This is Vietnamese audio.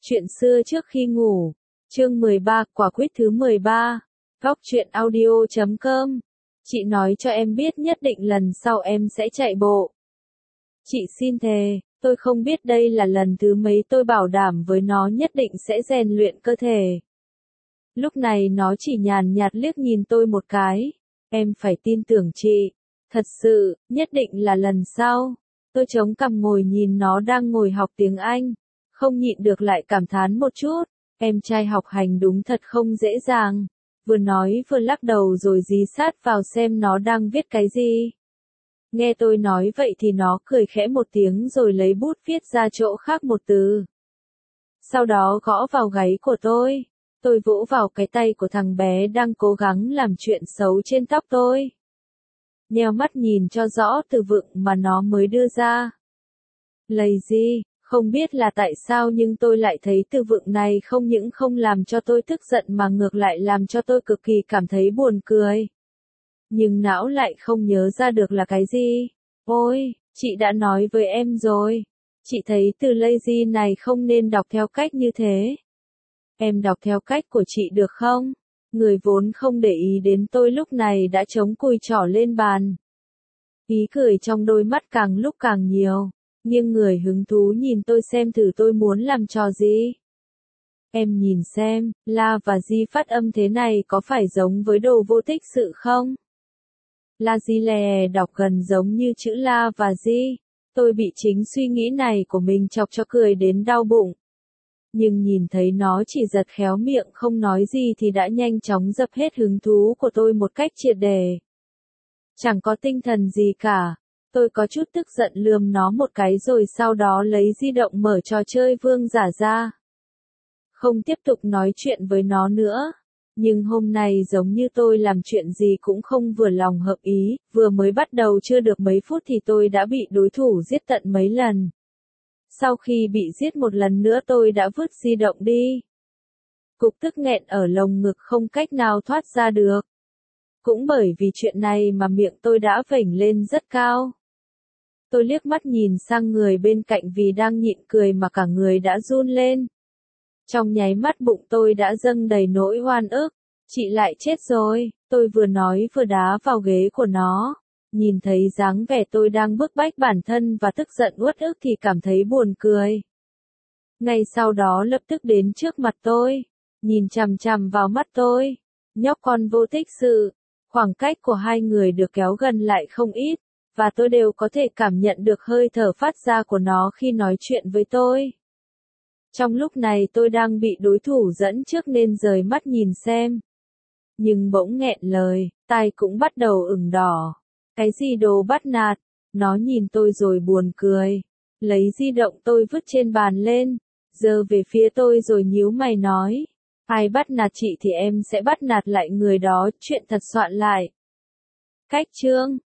Chuyện xưa trước khi ngủ. Chương 13, quả quýt thứ 13. Góc truyện audio.com. Chị nói cho em biết nhất định lần sau em sẽ chạy bộ. Chị xin thề, tôi không biết đây là lần thứ mấy tôi bảo đảm với nó nhất định sẽ rèn luyện cơ thể. Lúc này nó chỉ nhàn nhạt liếc nhìn tôi một cái. Em phải tin tưởng chị. Thật sự, nhất định là lần sau. Tôi chống cằm ngồi nhìn nó đang ngồi học tiếng Anh. Không nhịn được lại cảm thán một chút. Em trai học hành đúng thật không dễ dàng. Vừa nói vừa lắc đầu rồi dí sát vào xem nó đang viết cái gì. Nghe tôi nói vậy thì nó cười khẽ một tiếng rồi lấy bút viết ra chỗ khác một từ. Sau đó gõ vào gáy của tôi. Tôi vỗ vào cái tay của thằng bé đang cố gắng làm chuyện xấu trên tóc tôi. Nheo mắt nhìn cho rõ từ vựng mà nó mới đưa ra. Lazy, không biết là tại sao nhưng tôi lại thấy từ vựng này không những không làm cho tôi tức giận mà ngược lại làm cho tôi cực kỳ cảm thấy buồn cười. Nhưng não lại không nhớ ra được là cái gì. Ôi, chị đã nói với em rồi. Chị thấy từ lazy này không nên đọc theo cách như thế. Em đọc theo cách của chị được không? Người vốn không để ý đến tôi lúc này đã chống cùi trỏ lên bàn. Ý cười trong đôi mắt càng lúc càng nhiều. Nhưng người hứng thú nhìn tôi xem thử tôi muốn làm trò gì. Em nhìn xem, la và di phát âm thế này có phải giống với đồ vô tích sự không? La di lè đọc gần giống như chữ la và di. Tôi bị chính suy nghĩ này của mình chọc cho cười đến đau bụng. Nhưng nhìn thấy nó chỉ giật khéo miệng không nói gì thì đã nhanh chóng dập hết hứng thú của tôi một cách triệt để. Chẳng có tinh thần gì cả. Tôi có chút tức giận lườm nó một cái rồi sau đó lấy di động mở trò chơi vương giả ra. Không tiếp tục nói chuyện với nó nữa. Nhưng hôm nay giống như tôi làm chuyện gì cũng không vừa lòng hợp ý, vừa mới bắt đầu chưa được mấy phút thì tôi đã bị đối thủ giết tận mấy lần. Sau khi bị giết một lần nữa tôi đã vứt di động đi. Cục tức nghẹn ở lồng ngực không cách nào thoát ra được. Cũng bởi vì chuyện này mà miệng tôi đã vểnh lên rất cao. Tôi liếc mắt nhìn sang người bên cạnh vì đang nhịn cười mà cả người đã run lên. Trong nháy mắt bụng tôi đã dâng đầy nỗi oan ức. Chị lại chết rồi, tôi vừa nói vừa đá vào ghế của nó. Nhìn thấy dáng vẻ tôi đang bức bách bản thân và tức giận uất ức thì cảm thấy buồn cười. Ngay sau đó lập tức đến trước mặt tôi. Nhìn chằm chằm vào mắt tôi. Nhóc con vô tích sự. Khoảng cách của hai người được kéo gần lại không ít. Và tôi đều có thể cảm nhận được hơi thở phát ra của nó khi nói chuyện với tôi. Trong lúc này tôi đang bị đối thủ dẫn trước nên rời mắt nhìn xem. Nhưng bỗng nghẹn lời, tai cũng bắt đầu ửng đỏ. Cái gì đồ bắt nạt, nó nhìn tôi rồi buồn cười. Lấy di động tôi vứt trên bàn lên, giơ về phía tôi rồi nhíu mày nói. Ai bắt nạt chị thì em sẽ bắt nạt lại người đó, chuyện thật soạn lại. Cách chương.